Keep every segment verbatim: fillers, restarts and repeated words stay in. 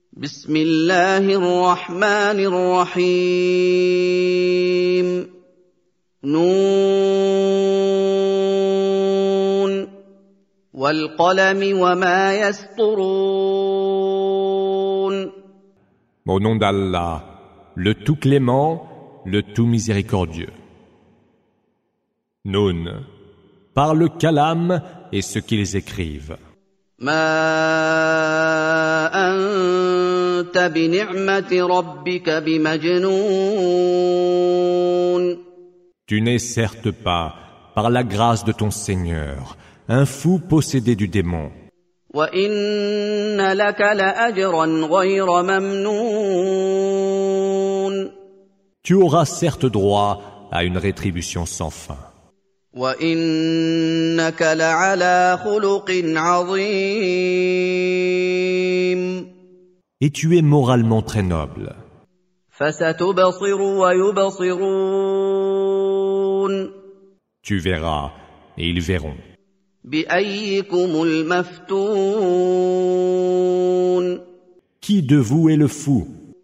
بسم الله الرحمن الرحيم نون والقلم وما يسطرون. Au nom d'Allah, le tout clément, le tout miséricordieux. Noun, par le kalam et ce qu'ils écrivent. ما أنت بنعمة ربك بمجنون. Tu n'es certes pas, par la grâce de ton Seigneur, un fou possédé du démon. وإن لك لأجرا غير ممنون. Tu auras certes droit à une rétribution sans fin. وإنك لعلى خلق عظيم. Et tu es moralement très noble. فستبصر ويبصرون. Tu verras, et ils verront. بأيكم المفتون. Qui de vous est le fou?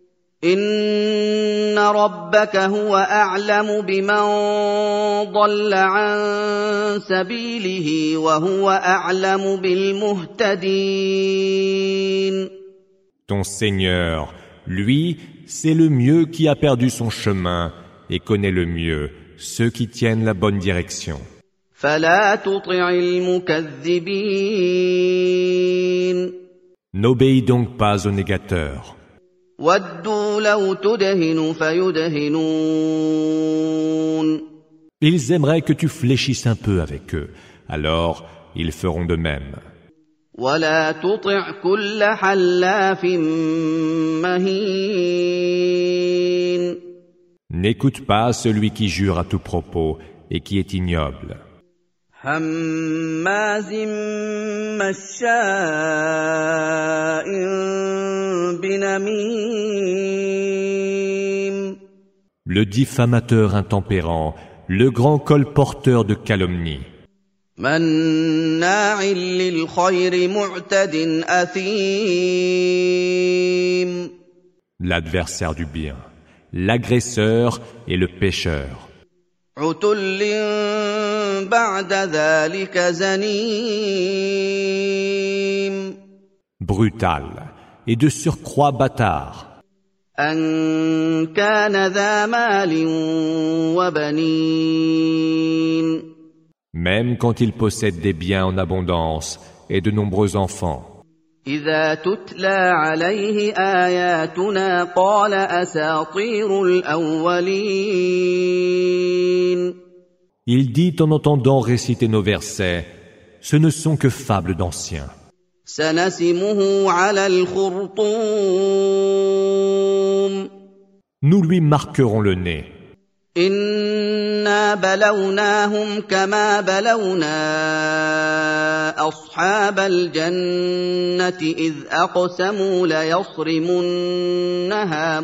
إن ربك هو أعلم بمن ضل عن سبيله وهو أعلم بالمهتدين. Ton Seigneur, lui, c'est le mieux qui a perdu son chemin et connaît le mieux ceux qui tiennent la bonne direction. فلا تطع المكذبين. N'obéis donc pas aux négateurs. ودوا لو تدهن فيدهنون. Ils aimeraient que tu fléchisses un peu avec eux, alors ils feront de même. ولا تطع كل حلاف مهين. N'écoute pas celui qui jure à tout propos et qui est ignoble. هماز مشاء بنميم. Le diffamateur intempérant, le grand colporteur de calomnie. مناع للخير معتد أثيم. L'adversaire du bien, l'agresseur et le pécheur. عتل بعد ذلك زنيم. Brutal et de surcroît bâtard. أن كان ذا مال وبنين. Même quand il possède des biens en abondance et de nombreux enfants. إذا تتلى عليه آياتنا قال أساطير الأولين. Il dit en entendant réciter nos versets, ce ne sont que fables d'anciens. سنسمه على الخرطوم. Nous lui marquerons le nez. إنا بلوناهم كما بلونا أصحاب الجنة إذ أقسموا ليصرمنها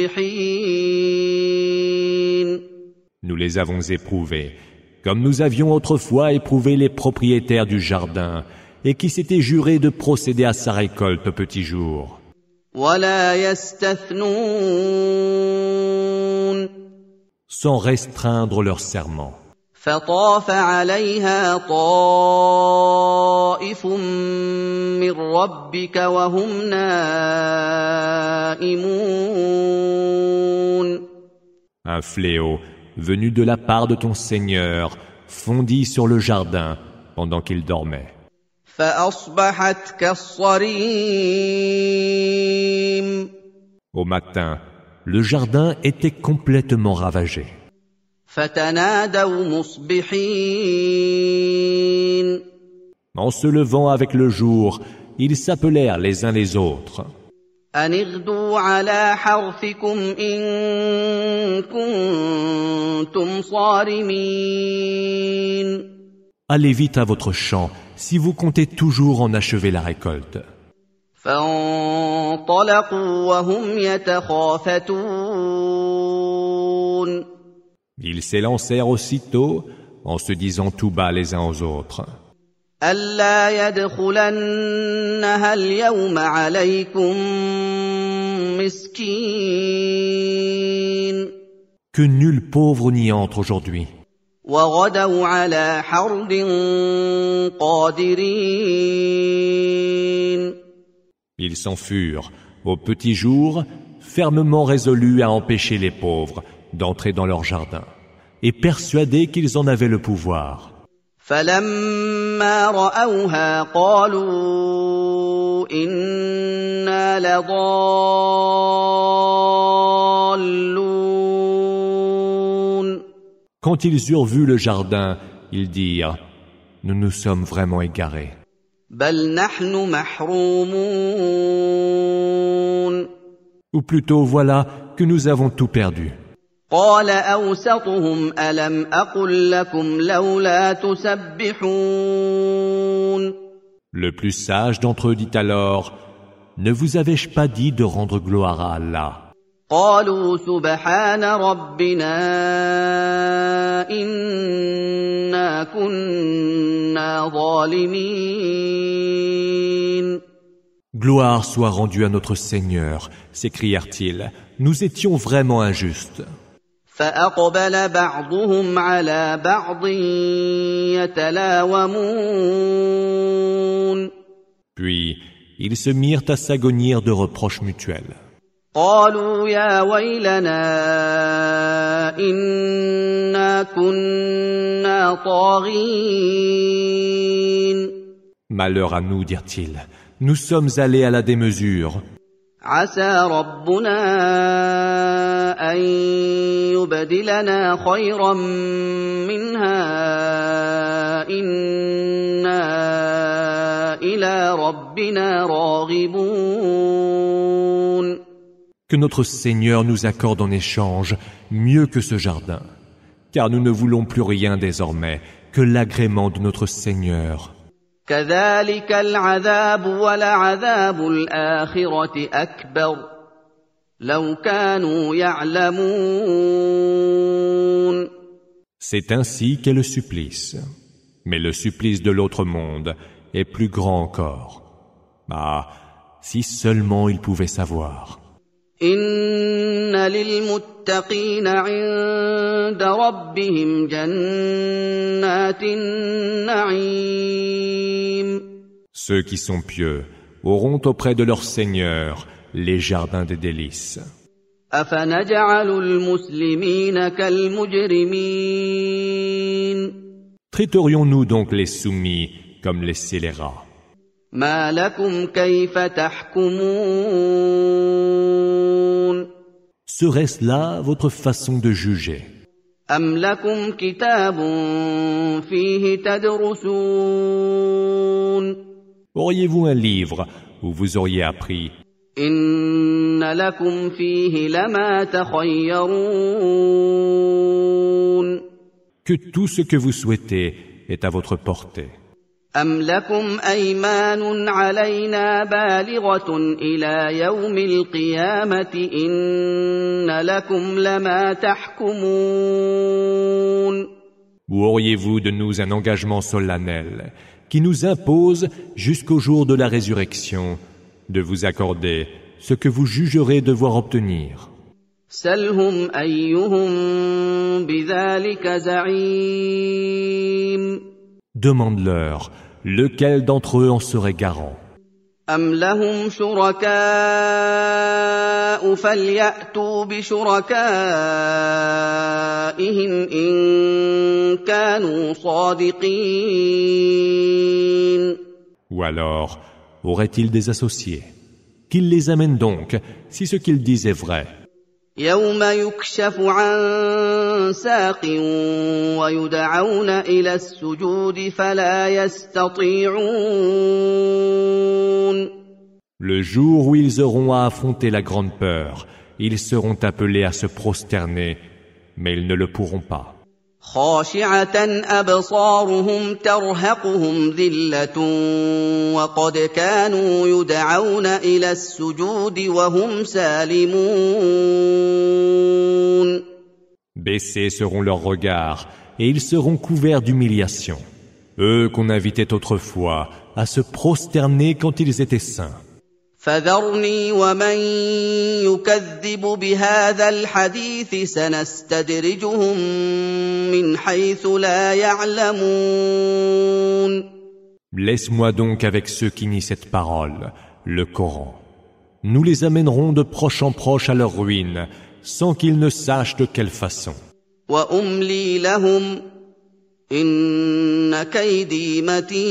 مصبحين. Nous les avons éprouvés, comme nous avions autrefois éprouvé les propriétaires du jardin, et qui s'étaient jurés de procéder à sa récolte au petit jour. ولا يستثنون. Sans restreindre leur serment. فطاف عليها طائف من ربك وهم نائمون. Un fléau, venu de la part de ton Seigneur, fondit sur le jardin pendant qu'il dormait. فأصبحت كالصريم. Au matin, le jardin était complètement ravagé. فتنادوا مصبحين. En se levant avec le jour, ils s'appelèrent les uns les autres. أن اغدوا على حرثكم إن كنتم صارمين. Allez vite à votre champ, si vous comptez toujours en achever la récolte. فانطلقوا وهم يتخافتون. Ils s'élancèrent aussitôt en se disant tout bas les uns aux autres. ألا يدخلنها اليوم عليكم مسكين Que nul pauvre n'y entre aujourd'hui. وغدوا على حرد قادرين Ils s'en furent, au petit jour, fermement résolus à empêcher les pauvres d'entrer dans leur jardin, et persuadés qu'ils en avaient le pouvoir. فلما رأوها قالوا إنا لضالون Quand ils eurent vu le jardin, ils dirent « Nous nous sommes vraiment égarés. بل نحن محرومون » Ou plutôt, voilà que nous avons tout perdu. قال أوسطهم ألم أقل لكم لولا تسبحون Le plus sage d'entre eux dit alors « Ne vous avais-je pas dit de rendre gloire à Allah ?» قالوا سبحان ربنا إنا كنا ظالمين Gloire soit rendue à notre Seigneur, s'écrièrent-ils, nous étions vraiment injustes. فأقبل بعضهم على بعض يتلاومون Puis, ils se mirent à s'agonir de reproches mutuels. قالوا يا ويلنا إنا كنا طاغين Malheur à nous, dirent-ils, nous sommes allés à la démesure. عسى ربنا أن يبدلنا خيرا منها إنا إلى ربنا راغبون Que notre Seigneur nous accorde en échange mieux que ce jardin, car nous ne voulons plus rien désormais que l'agrément de notre Seigneur. كذلك العذاب ولعذاب الآخرة أكبر لو كانوا يعلمون C'est ainsi qu'est le supplice. Mais le supplice de l'autre monde est plus grand encore. Ah, si seulement ils pouvaient savoir. إن للمتقين عند ربهم جنات النعيم Ceux qui sont pieux auront auprès de leur Seigneur les jardins des délices. أفنجعل المسلمين كالمجرمين Traiterions-nous donc les soumis comme les scélérats? ما لكم كيف تحكمون Serait-ce là votre façon de juger? أم لكم كتاب فيه تدرسون Auriez-vous un livre où vous auriez appris? إن لكم فيه لما تخيرون Que tout ce que vous souhaitez est à votre portée. أم لكم أيمان علينا بالغة إلى يوم القيامة إن لكم لما تحكمون Ou auriez-vous de nous un engagement solennel qui nous impose jusqu'au jour de la résurrection de vous accorder ce que vous jugerez devoir obtenir? سلهم أيهم بذلك زعيم Demande-leur, lequel d'entre eux en serait garant? أم لهم شركاء فليأتوا بشركائهم إن كانوا صادقين Ou alors, auraient-ils des associés? Qu'ils les amènent donc, si ce qu'ils disent est vrai. يوم يكشف عن ساق ويدعون إلى السجود فلا يستطيعون Le jour où ils auront à affronter la grande peur, ils seront appelés à se prosterner, mais ils ne le pourront pas. خاشعة أبصارهم ترهقهم ذلة وقد كانوا يدعون إلى السجود وهم سالمون Baissés seront leurs regards, et ils seront couverts d'humiliation. eux qu'on invitait autrefois à se prosterner quand ils étaient saints. فذرني ومن يكذب بهذا الحديث سنستدرجهم من حيث لا يعلمون. Laisse-moi donc avec ceux qui nient cette parole, le Coran. Nous les amènerons de proche en proche à leur ruine, sans qu'ils ne sachent de quelle façon. وأملي لهم إن كيدي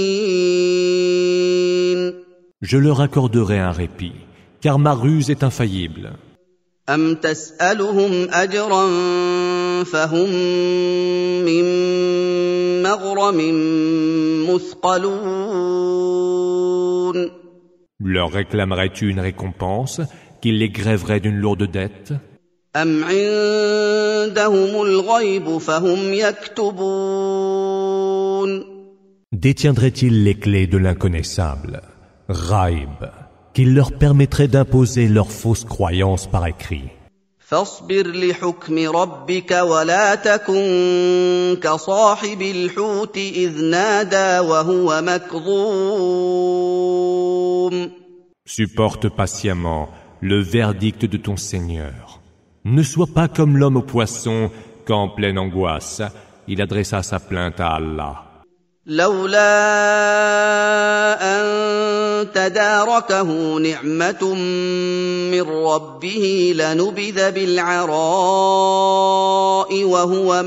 متين. Je leur accorderai un répit, car ma ruse est infaillible. أم تسألهم أجرا فهم من مغرم مثقلون. Leur réclamerais-tu une récompense, qu'ils les grèveraient d'une lourde dette? أم عندهم الغيب فهم يكتبون. Détiendraient-ils les clés de l'inconnaissable, Ghaib, qui leur permettrait d'imposer leurs fausses croyances par écrit? فاصبر لحكم ربك ولا تكن كصاحب الحوت إذ نادى وهو مكظوم. Supporte patiemment le verdict de ton Seigneur. Ne sois pas comme l'homme au poisson qu'en pleine angoisse, il adressa sa plainte à Allah. لولا أن تداركه نعمة من ربه لنبذ بالعراء وهو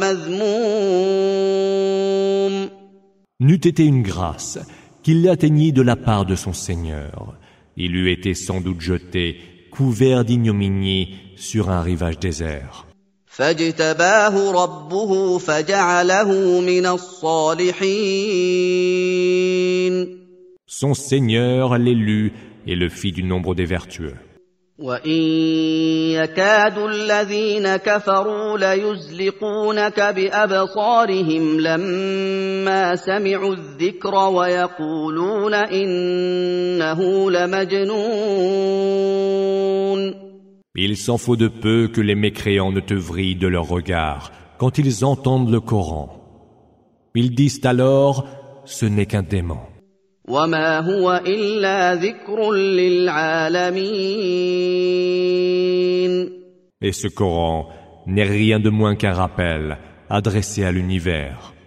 مذموم. N'eût été une grâce qu'il l'atteignît de la part de son Seigneur. Il eût été sans doute jeté, couvert d'ignominie, sur un rivage désert. فاجتباه ربه فجعله من الصالحين. Son Seigneur l'élut et le fit du nombre des vertueux. وإن يكاد الذين كفروا ليزلقونك بأبصارهم لما سمعوا الذكر ويقولون إنه لمجنون. Il s'en faut de peu que les mécréants ne te vrillent de leur regard quand ils entendent le Coran. Ils disent alors, ce n'est qu'un dément. وما هو إلا ذكر للعالمين. Et ce Coran n'est rien de moins qu'un rappel adressé à l'univers.